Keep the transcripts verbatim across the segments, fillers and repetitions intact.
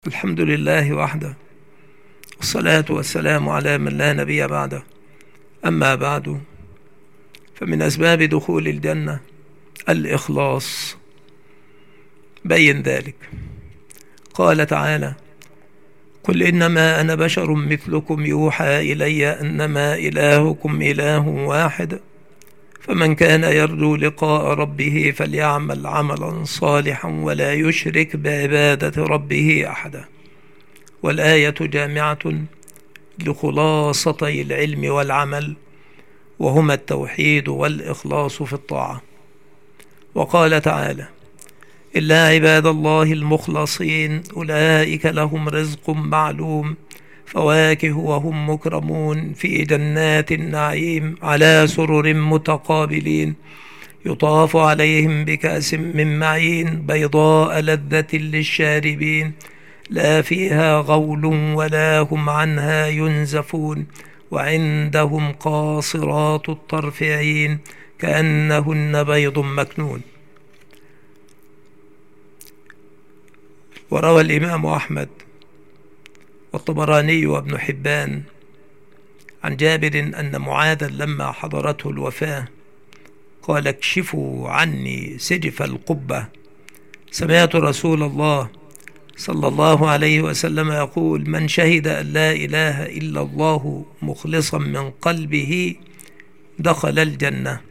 الحمد لله وحده، والصلاة والسلام على من لا نبي بعده. أما بعد، فمن أسباب دخول الجنة الإخلاص. بين ذلك، قال تعالى: قل إنما أنا بشر مثلكم يوحى إلي أنما إلهكم إله واحد، فمن كان يرجو لقاء ربه فليعمل عملا صالحا ولا يشرك بعبادة ربه أحدا. والآية جامعة لخلاصتي العلم والعمل، وهما التوحيد والإخلاص في الطاعة. وقال تعالى: إلا عباد الله المخلصين أولئك لهم رزق معلوم، فواكه وهم مكرمون في جنات النعيم على سرر متقابلين، يطاف عليهم بكأس من معين بيضاء لذة للشاربين، لا فيها غول ولا هم عنها ينزفون، وعندهم قاصرات الطرف عين كأنهن بيض مكنون. وروى الإمام أحمد والطبراني وابن حبان عن جابر أن معاذا لما حضرته الوفاة قال: اكشفوا عني سجف القبة. سمعت رسول الله صلى الله عليه وسلم يقول: من شهد أن لا إله إلا الله مخلصا من قلبه دخل الجنة.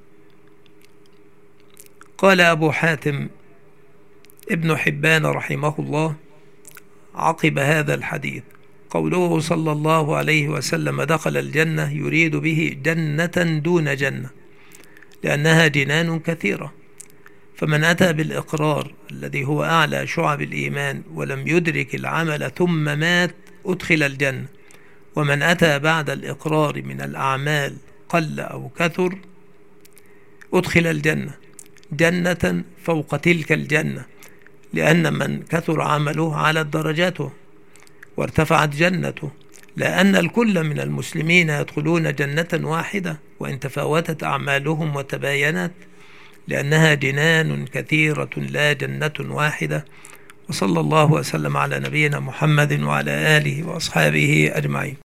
قال أبو حاتم ابن حبان رحمه الله عقب هذا الحديث: قوله صلى الله عليه وسلم دخل الجنة يريد به جنة دون جنة، لأنها جنان كثيرة، فمن أتى بالإقرار الذي هو أعلى شعب الإيمان ولم يدرك العمل ثم مات أدخل الجنة، ومن أتى بعد الإقرار من الأعمال قل أو كثر أدخل الجنة جنة فوق تلك الجنة، لأن من كثر عمله على درجاته وارتفعت جنته، لأن الكل من المسلمين يدخلون جنة واحدة وإن تفاوتت أعمالهم وتباينت، لأنها جنان كثيرة لا جنة واحدة. وصلى الله وسلم على نبينا محمد وعلى آله وأصحابه أجمعين.